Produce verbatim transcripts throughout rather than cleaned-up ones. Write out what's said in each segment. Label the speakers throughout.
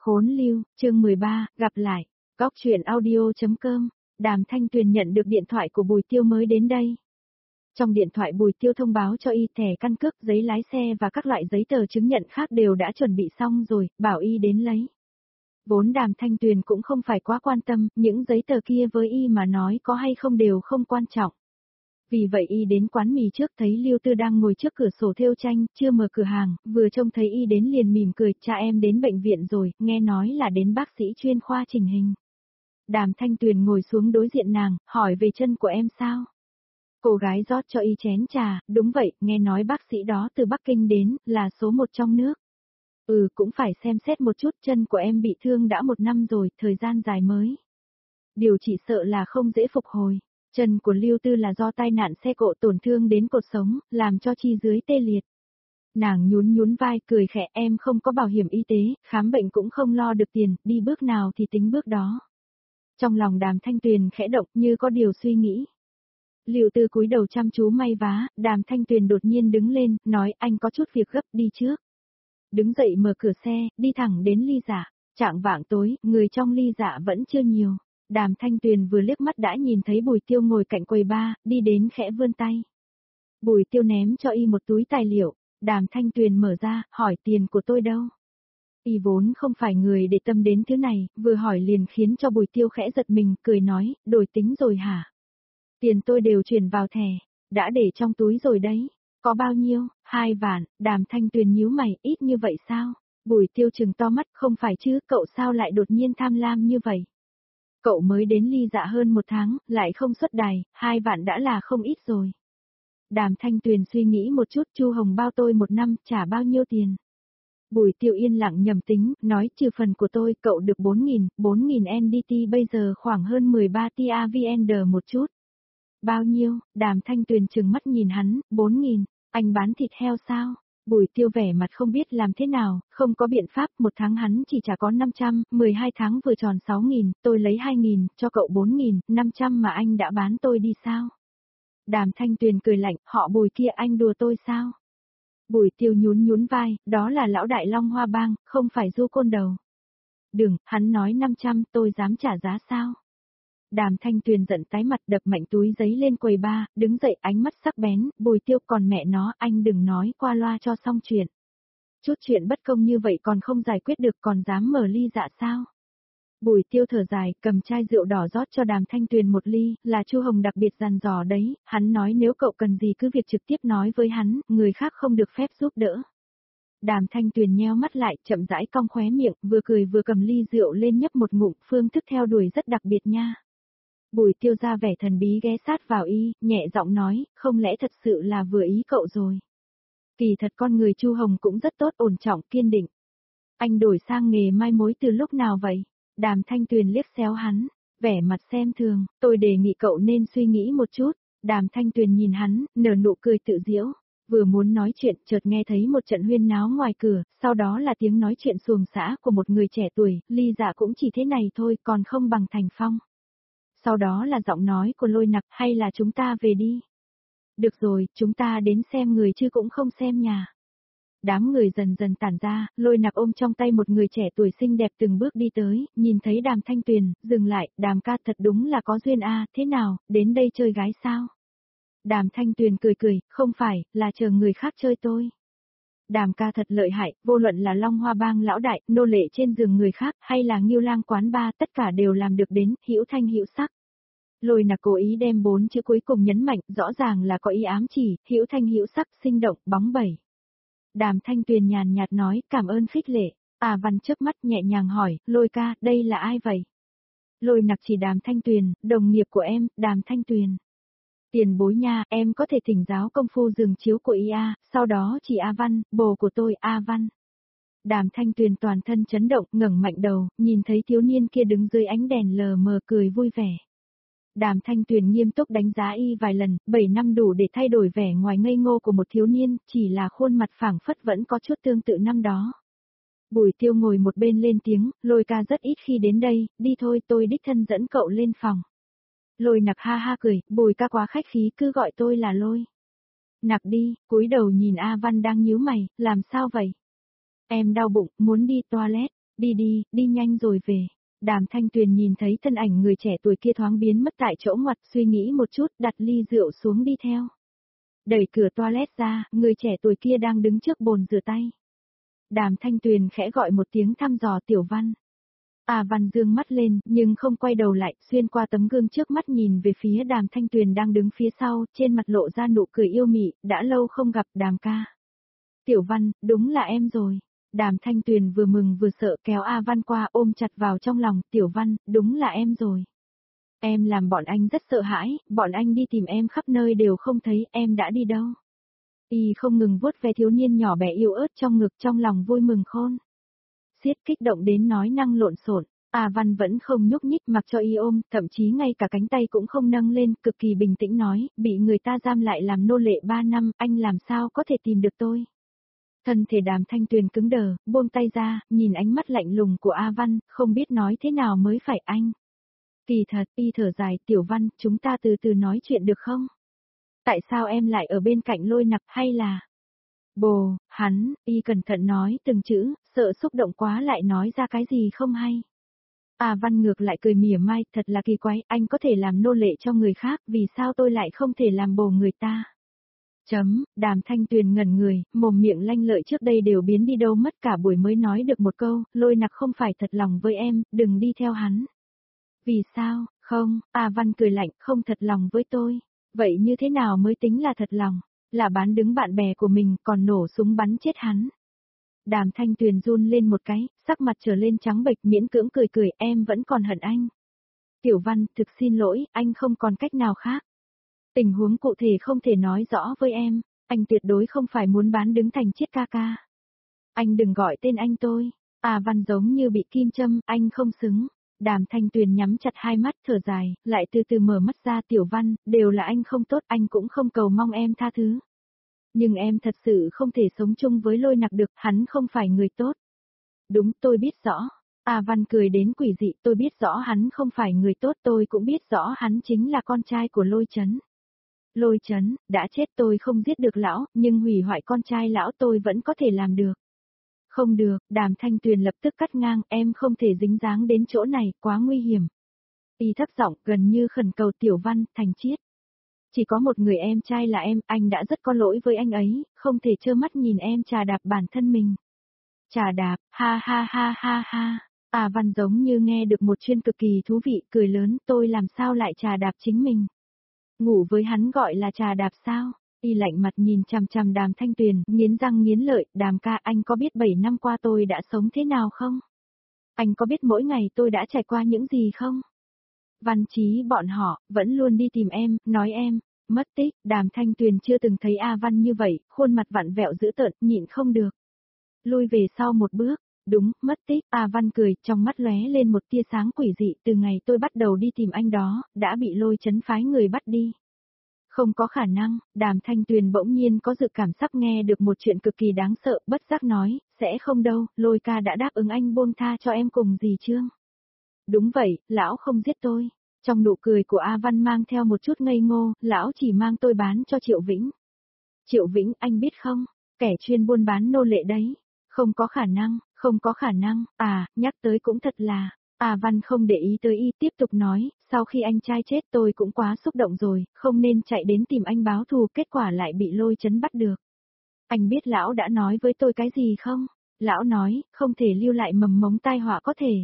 Speaker 1: Khốn lưu, chương mười ba, gặp lại. Góc truyện audio.com, Đàm Thanh Tuyền nhận được điện thoại của Bùi Tiêu mới đến đây. Trong điện thoại Bùi Tiêu thông báo cho y thẻ căn cước, giấy lái xe và các loại giấy tờ chứng nhận khác đều đã chuẩn bị xong rồi, bảo y đến lấy. Vốn Đàm Thanh Tuyền cũng không phải quá quan tâm, những giấy tờ kia với y mà nói có hay không đều không quan trọng. Vì vậy y đến quán mì trước thấy Lưu Tư đang ngồi trước cửa sổ thêu tranh, chưa mở cửa hàng, vừa trông thấy y đến liền mỉm cười, cha em đến bệnh viện rồi, nghe nói là đến bác sĩ chuyên khoa chỉnh hình. Đàm Thanh Tuyền ngồi xuống đối diện nàng, hỏi về chân của em sao? Cô gái rót cho y chén trà, đúng vậy, nghe nói bác sĩ đó từ Bắc Kinh đến, là số một trong nước. Ừ, cũng phải xem xét một chút, chân của em bị thương đã một năm rồi, thời gian dài mới. Điều chỉ sợ là không dễ phục hồi. Chân của Lưu Tư là do tai nạn xe cộ tổn thương đến cột sống, làm cho chi dưới tê liệt. Nàng nhún nhún vai cười khẽ, em không có bảo hiểm y tế, khám bệnh cũng không lo được tiền, đi bước nào thì tính bước đó. Trong lòng Đàm Thanh Tuyền khẽ động như có điều suy nghĩ. Lưu Tư cúi đầu chăm chú may vá, Đàm Thanh Tuyền đột nhiên đứng lên, nói anh có chút việc gấp, đi trước. Đứng dậy mở cửa xe, đi thẳng đến Ly Dạ. Trạng vạng tối, người trong Ly Dạ vẫn chưa nhiều. Đàm Thanh Tuyền vừa liếc mắt đã nhìn thấy Bùi Tiêu ngồi cạnh quầy bar, đi đến khẽ vươn tay. Bùi Tiêu ném cho y một túi tài liệu, Đàm Thanh Tuyền mở ra, hỏi tiền của tôi đâu? Y vốn không phải người để tâm đến thứ này, vừa hỏi liền khiến cho Bùi Tiêu khẽ giật mình, cười nói, đổi tính rồi hả? Tiền tôi đều chuyển vào thẻ, đã để trong túi rồi đấy. Có bao nhiêu? Hai vạn, Đàm Thanh Tuyền nhíu mày, ít như vậy sao? Bùi Tiêu trừng to mắt, không phải chứ, cậu sao lại đột nhiên tham lam như vậy? Cậu mới đến Ly Dạ hơn một tháng, lại không xuất đài, hai vạn đã là không ít rồi. Đàm Thanh Tuyền suy nghĩ một chút, Chu Hồng bao tôi một năm, trả bao nhiêu tiền? Bùi Tiêu yên lặng nhầm tính, nói trừ phần của tôi, cậu được bốn nghìn, bốn nghìn en đê tê bây giờ khoảng hơn mười ba tê a vê en đê một chút. Bao nhiêu? Đàm Thanh Tuyền trừng mắt nhìn hắn, bốn nghìn, anh bán thịt heo sao? Bùi Tiêu vẻ mặt không biết làm thế nào, không có biện pháp, một tháng hắn chỉ trả có năm trăm, mười hai tháng vừa tròn sáu nghìn, tôi lấy hai nghìn, cho cậu bốn nghìn, năm trăm mà anh đã bán tôi đi sao? Đàm Thanh Tuyền cười lạnh, họ Bùi kia anh đùa tôi sao? Bùi Tiêu nhún nhún vai, đó là lão đại Long Hoa Bang, không phải Du Côn Đầu. Đừng, hắn nói năm trăm, tôi dám trả giá sao? Đàm Thanh Tuyền giận tái mặt đập mạnh túi giấy lên quầy bar, đứng dậy ánh mắt sắc bén, Bùi Tiêu còn mẹ nó, anh đừng nói qua loa cho xong chuyện. Chút chuyện bất công như vậy còn không giải quyết được còn dám mở Ly Dạ sao? Bùi Tiêu thở dài, cầm chai rượu đỏ rót cho Đàm Thanh Tuyền một ly, là Chu Hồng đặc biệt dặn dò đấy, hắn nói nếu cậu cần gì cứ việc trực tiếp nói với hắn, người khác không được phép giúp đỡ. Đàm Thanh Tuyền nheo mắt lại, chậm rãi cong khóe miệng, vừa cười vừa cầm ly rượu lên nhấp một ngụm, phương thức theo đuổi rất đặc biệt nha. Bùi Tiêu ra vẻ thần bí ghé sát vào y, nhẹ giọng nói, không lẽ thật sự là vừa ý cậu rồi. Kỳ thật con người Chu Hồng cũng rất tốt, ổn trọng, kiên định. Anh đổi sang nghề mai mối từ lúc nào vậy? Đàm Thanh Tuyền liếc xéo hắn, vẻ mặt xem thường, tôi đề nghị cậu nên suy nghĩ một chút. Đàm Thanh Tuyền nhìn hắn, nở nụ cười tự giễu, vừa muốn nói chuyện chợt nghe thấy một trận huyên náo ngoài cửa, sau đó là tiếng nói chuyện xuồng xã của một người trẻ tuổi, Ly Dạ cũng chỉ thế này thôi còn không bằng Thành Phong. Sau đó là giọng nói của Lôi Nặc, hay là chúng ta về đi. Được rồi, chúng ta đến xem người chứ cũng không xem nhà. Đám người dần dần tản ra, Lôi Nặc ôm trong tay một người trẻ tuổi xinh đẹp từng bước đi tới, nhìn thấy Đàm Thanh Tuyền, dừng lại, Đàm ca thật đúng là có duyên a, thế nào, đến đây chơi gái sao? Đàm Thanh Tuyền cười cười, không phải, là chờ người khác chơi tôi. Đàm ca thật lợi hại, vô luận là Long Hoa Bang lão đại, nô lệ trên giường người khác, hay là Ngưu Lang quán ba, tất cả đều làm được đến, hữu thanh hữu sắc. Lôi Nặc cố ý đem bốn chữ cuối cùng nhấn mạnh, rõ ràng là có ý ám chỉ, hữu thanh hữu sắc, sinh động, bóng bẩy. Đàm Thanh Tuyền nhàn nhạt nói, cảm ơn khích lệ. À Văn chớp mắt nhẹ nhàng hỏi, Lôi ca, đây là ai vậy? Lôi Nặc chỉ Đàm Thanh Tuyền, đồng nghiệp của em, Đàm Thanh Tuyền. Tiền bối nha, em có thể thỉnh giáo công phu giường chiếu của y a, sau đó chỉ A Văn, bồ của tôi, A Văn. Đàm Thanh Tuyền toàn thân chấn động, ngẩng mạnh đầu, nhìn thấy thiếu niên kia đứng dưới ánh đèn lờ mờ cười vui vẻ. Đàm Thanh Tuyền nghiêm túc đánh giá y vài lần, bảy năm đủ để thay đổi vẻ ngoài ngây ngô của một thiếu niên, chỉ là khuôn mặt phảng phất vẫn có chút tương tự năm đó. Bùi Tiêu ngồi một bên lên tiếng, Lôi ca rất ít khi đến đây, đi thôi tôi đích thân dẫn cậu lên phòng. Lôi Nặc ha ha cười, Bùi ca quá khách khí, cứ gọi tôi là Lôi. Nặc đi, cúi đầu nhìn A Văn đang nhíu mày, làm sao vậy? Em đau bụng, muốn đi toilet, Đi đi, đi nhanh rồi về. Đàm Thanh Tuyền nhìn thấy thân ảnh người trẻ tuổi kia thoáng biến mất tại chỗ ngoặt, suy nghĩ một chút, đặt ly rượu xuống đi theo. Đẩy cửa toilet ra, người trẻ tuổi kia đang đứng trước bồn rửa tay. Đàm Thanh Tuyền khẽ gọi một tiếng thăm dò Tiểu Văn. A Văn dương mắt lên, nhưng không quay đầu lại, xuyên qua tấm gương trước mắt nhìn về phía Đàm Thanh Tuyền đang đứng phía sau, trên mặt lộ ra nụ cười yêu mị, đã lâu không gặp Đàm ca. Tiểu Văn, đúng là em rồi. Đàm Thanh Tuyền vừa mừng vừa sợ kéo A Văn qua ôm chặt vào trong lòng, Tiểu Văn, đúng là em rồi. Em làm bọn anh rất sợ hãi, bọn anh đi tìm em khắp nơi đều không thấy, em đã đi đâu. Y không ngừng vuốt ve thiếu niên nhỏ bé yêu ớt trong ngực, trong lòng vui mừng khôn. Xiết kích động đến nói năng lộn xộn. A Văn vẫn không nhúc nhích mặc cho y ôm, thậm chí ngay cả cánh tay cũng không nâng lên, cực kỳ bình tĩnh nói, bị người ta giam lại làm nô lệ ba năm, anh làm sao có thể tìm được tôi. Thân thể Đàm Thanh Tuyền cứng đờ, buông tay ra, nhìn ánh mắt lạnh lùng của A Văn, không biết nói thế nào mới phải anh. Kỳ thật, y thở dài, Tiểu Văn, chúng ta từ từ nói chuyện được không? Tại sao em lại ở bên cạnh Lôi Nặc hay là... Bồ, hắn, y cẩn thận nói từng chữ, sợ xúc động quá lại nói ra cái gì không hay. A Văn ngược lại cười mỉa mai, thật là kỳ quái, anh có thể làm nô lệ cho người khác, vì sao tôi lại không thể làm bồ người ta? Chấm, Đàm Thanh Tuyền ngẩn người, mồm miệng lanh lợi trước đây đều biến đi đâu mất, cả buổi mới nói được một câu, Lôi Nặc không phải thật lòng với em, đừng đi theo hắn. Vì sao, không, A Văn cười lạnh, không thật lòng với tôi. Vậy như thế nào mới tính là thật lòng? Là bán đứng bạn bè của mình, còn nổ súng bắn chết hắn. Đàm Thanh Tuyền run lên một cái, sắc mặt trở lên trắng bệch, miễn cưỡng cười cười, em vẫn còn hận anh. Tiểu Văn, thực xin lỗi, anh không còn cách nào khác. Tình huống cụ thể không thể nói rõ với em, anh tuyệt đối không phải muốn bán đứng thành chết ca ca. Anh đừng gọi tên anh tôi. À Văn giống như bị kim châm, anh không xứng. Đàm Thanh Tuyền nhắm chặt hai mắt thở dài, lại từ từ mở mắt ra, Tiểu Văn, đều là anh không tốt, anh cũng không cầu mong em tha thứ. Nhưng em thật sự không thể sống chung với Lôi Nặc được, hắn không phải người tốt. Đúng, tôi biết rõ. A Văn cười đến quỷ dị, tôi biết rõ hắn không phải người tốt, tôi cũng biết rõ hắn chính là con trai của Lôi Chấn. Lôi Chấn, đã chết tôi không giết được lão, nhưng hủy hoại con trai lão tôi vẫn có thể làm được. Không được, Đàm Thanh Tuyền lập tức cắt ngang, em không thể dính dáng đến chỗ này, quá nguy hiểm. Y thấp giọng, gần như khẩn cầu Tiểu Văn, Thành Chiết. Chỉ có một người em trai là em, anh đã rất có lỗi với anh ấy, không thể trơ mắt nhìn em trà đạp bản thân mình. Trà đạp, ha ha ha ha ha. À Văn giống như nghe được một chuyên cực kỳ thú vị, cười lớn, tôi làm sao lại trà đạp chính mình. Ngủ với hắn gọi là trà đạp sao? Y lạnh mặt nhìn chằm chằm Đàm Thanh Tuyền, nghiến răng nghiến lợi, Đàm ca, anh có biết bảy năm qua tôi đã sống thế nào không? Anh có biết mỗi ngày tôi đã trải qua những gì không? Văn Chí bọn họ, vẫn luôn đi tìm em, nói em, mất tích, Đàm Thanh Tuyền chưa từng thấy A Văn như vậy, khuôn mặt vặn vẹo dữ tợn, nhịn không được. Lui về sau một bước, đúng, mất tích, A Văn cười, trong mắt lóe lên một tia sáng quỷ dị, từ ngày tôi bắt đầu đi tìm anh đó, đã bị Lôi Chấn phái người bắt đi. Không có khả năng, Đàm Thanh Tuyền bỗng nhiên có dự cảm sắp nghe được một chuyện cực kỳ đáng sợ, bất giác nói, sẽ không đâu, Lôi ca đã đáp ứng anh buông tha cho em cùng dì Trương. Đúng vậy, lão không giết tôi. Trong nụ cười của A Văn mang theo một chút ngây ngô, lão chỉ mang tôi bán cho Triệu Vĩnh. Triệu Vĩnh, anh biết không, kẻ chuyên buôn bán nô lệ đấy. Không có khả năng, không có khả năng, à, nhắc tới cũng thật là. A Văn không để ý tới y, tiếp tục nói, sau khi anh trai chết tôi cũng quá xúc động rồi, không nên chạy đến tìm anh báo thù, kết quả lại bị Lôi Chấn bắt được. Anh biết lão đã nói với tôi cái gì không? Lão nói, không thể lưu lại mầm mống tai họa có thể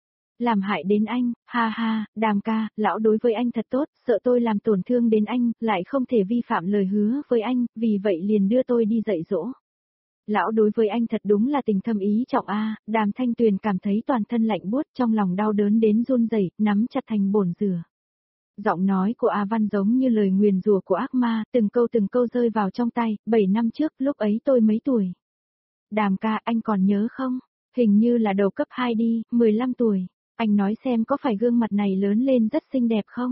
Speaker 1: làm hại đến anh, ha ha, Đàm ca, lão đối với anh thật tốt, sợ tôi làm tổn thương đến anh, lại không thể vi phạm lời hứa với anh, vì vậy liền đưa tôi đi dạy dỗ. Lão đối với anh thật đúng là tình thâm ý trọng a. Đàm Thanh Tuyền cảm thấy toàn thân lạnh buốt, trong lòng đau đớn đến run rẩy, nắm chặt thành bồn dừa. Giọng nói của A Văn giống như lời nguyền rủa của ác ma, từng câu từng câu rơi vào trong tay, bảy năm trước, lúc ấy tôi mấy tuổi. Đàm ca, anh còn nhớ không? Hình như là đầu cấp hai đi, mười lăm tuổi. Anh nói xem có phải gương mặt này lớn lên rất xinh đẹp không?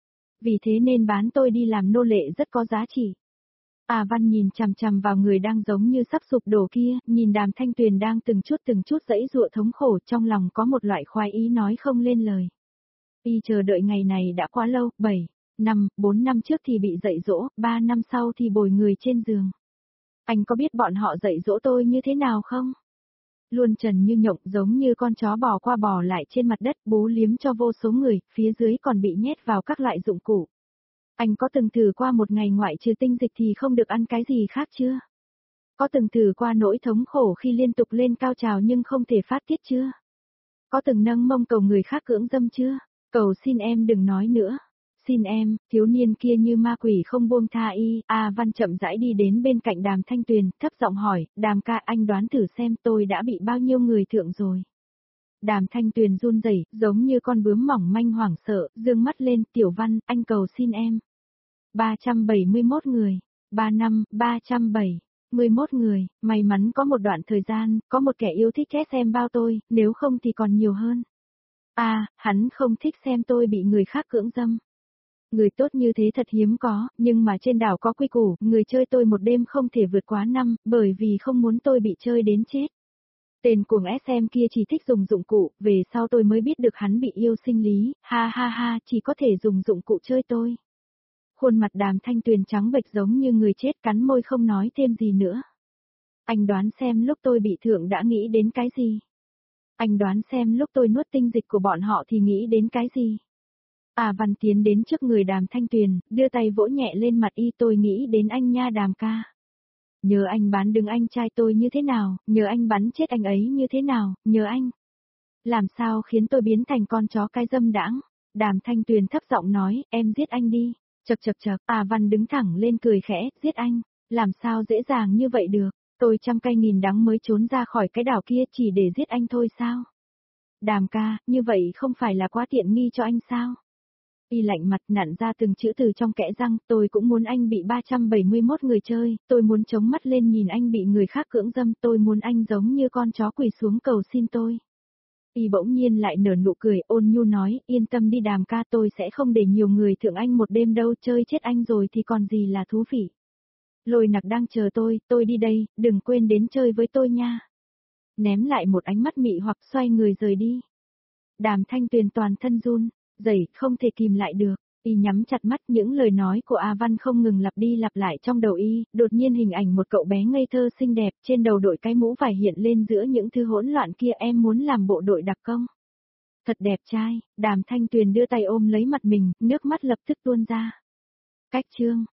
Speaker 1: Vì thế nên bán tôi đi làm nô lệ rất có giá trị. A Văn nhìn chằm chằm vào người đang giống như sắp sụp đổ kia, nhìn Đàm Thanh Tuyền đang từng chút từng chút dãy dụa thống khổ, trong lòng có một loại khoái ý nói không lên lời. Y chờ đợi ngày này đã quá lâu, bảy năm, bốn năm trước thì bị dạy dỗ, ba năm sau thì bồi người trên giường. Anh có biết bọn họ dạy dỗ tôi như thế nào không? Luôn trần như nhộng giống như con chó bò qua bò lại trên mặt đất bú liếm cho vô số người, phía dưới còn bị nhét vào các loại dụng cụ. Anh có từng thử qua một ngày ngoại trừ tinh dịch thì không được ăn cái gì khác chưa? Có từng thử qua nỗi thống khổ khi liên tục lên cao trào nhưng không thể phát tiết chưa? Có từng nâng mông cầu người khác cưỡng dâm chưa? Cầu xin em đừng nói nữa. Xin em, thiếu niên kia như ma quỷ không buông tha y, A Văn chậm rãi đi đến bên cạnh Đàm Thanh Tuyền, thấp giọng hỏi, Đàm ca anh đoán thử xem tôi đã bị bao nhiêu người thượng rồi. Đàm Thanh Tuyền run rẩy, giống như con bướm mỏng manh hoảng sợ, dương mắt lên, Tiểu Văn, anh cầu xin em. ba trăm bảy mươi mốt người, ba năm, ba trăm bảy mươi mốt người, may mắn có một đoạn thời gian, có một kẻ yêu thích ghét xem bao tôi, nếu không thì còn nhiều hơn. À, hắn không thích xem tôi bị người khác cưỡng dâm. Người tốt như thế thật hiếm có, nhưng mà trên đảo có quy củ, người chơi tôi một đêm không thể vượt quá năm, bởi vì không muốn tôi bị chơi đến chết. Tên cuồng ét em kia chỉ thích dùng dụng cụ, về sau tôi mới biết được hắn bị yêu sinh lý, ha ha ha, chỉ có thể dùng dụng cụ chơi tôi. Khuôn mặt Đàm Thanh Tuyền trắng bệch giống như người chết, cắn môi không nói thêm gì nữa. Anh đoán xem lúc tôi bị thượng đã nghĩ đến cái gì? Anh đoán xem lúc tôi nuốt tinh dịch của bọn họ thì nghĩ đến cái gì? À Văn tiến đến trước người Đàm Thanh Tuyền, đưa tay vỗ nhẹ lên mặt y, tôi nghĩ đến anh nha Đàm ca. Nhờ anh bán đứng anh trai tôi như thế nào, nhờ anh bắn chết anh ấy như thế nào, nhờ anh. Làm sao khiến tôi biến thành con chó cái dâm đãng? Đàm Thanh Tuyền thấp giọng nói, em giết anh đi. Chậc chậc chậc, À Văn đứng thẳng lên cười khẽ, giết anh, làm sao dễ dàng như vậy được, tôi trăm cây nghìn đắng mới trốn ra khỏi cái đảo kia chỉ để giết anh thôi sao? Đàm ca, như vậy không phải là quá tiện nghi cho anh sao? Y lạnh mặt nặn ra từng chữ từ trong kẽ răng, tôi cũng muốn anh bị ba trăm bảy mươi mốt người chơi, tôi muốn chống mắt lên nhìn anh bị người khác cưỡng dâm, tôi muốn anh giống như con chó quỳ xuống cầu xin tôi. Y bỗng nhiên lại nở nụ cười, ôn nhu nói, yên tâm đi Đàm ca, tôi sẽ không để nhiều người thượng anh một đêm đâu, chơi chết anh rồi thì còn gì là thú vị. Lôi Nặc đang chờ tôi, tôi đi đây, đừng quên đến chơi với tôi nha. Ném lại một ánh mắt mị hoặc xoay người rời đi. Đàm Thanh Tuyền toàn thân run, rẩy, không thể kìm lại được. Y nhắm chặt mắt, những lời nói của A Văn không ngừng lặp đi lặp lại trong đầu y, đột nhiên hình ảnh một cậu bé ngây thơ xinh đẹp, trên đầu đội cái mũ vải hiện lên giữa những thứ hỗn loạn kia, em muốn làm bộ đội đặc công. Thật đẹp trai, Đàm Thanh Tuyền đưa tay ôm lấy mặt mình, nước mắt lập tức tuôn ra. Cách chương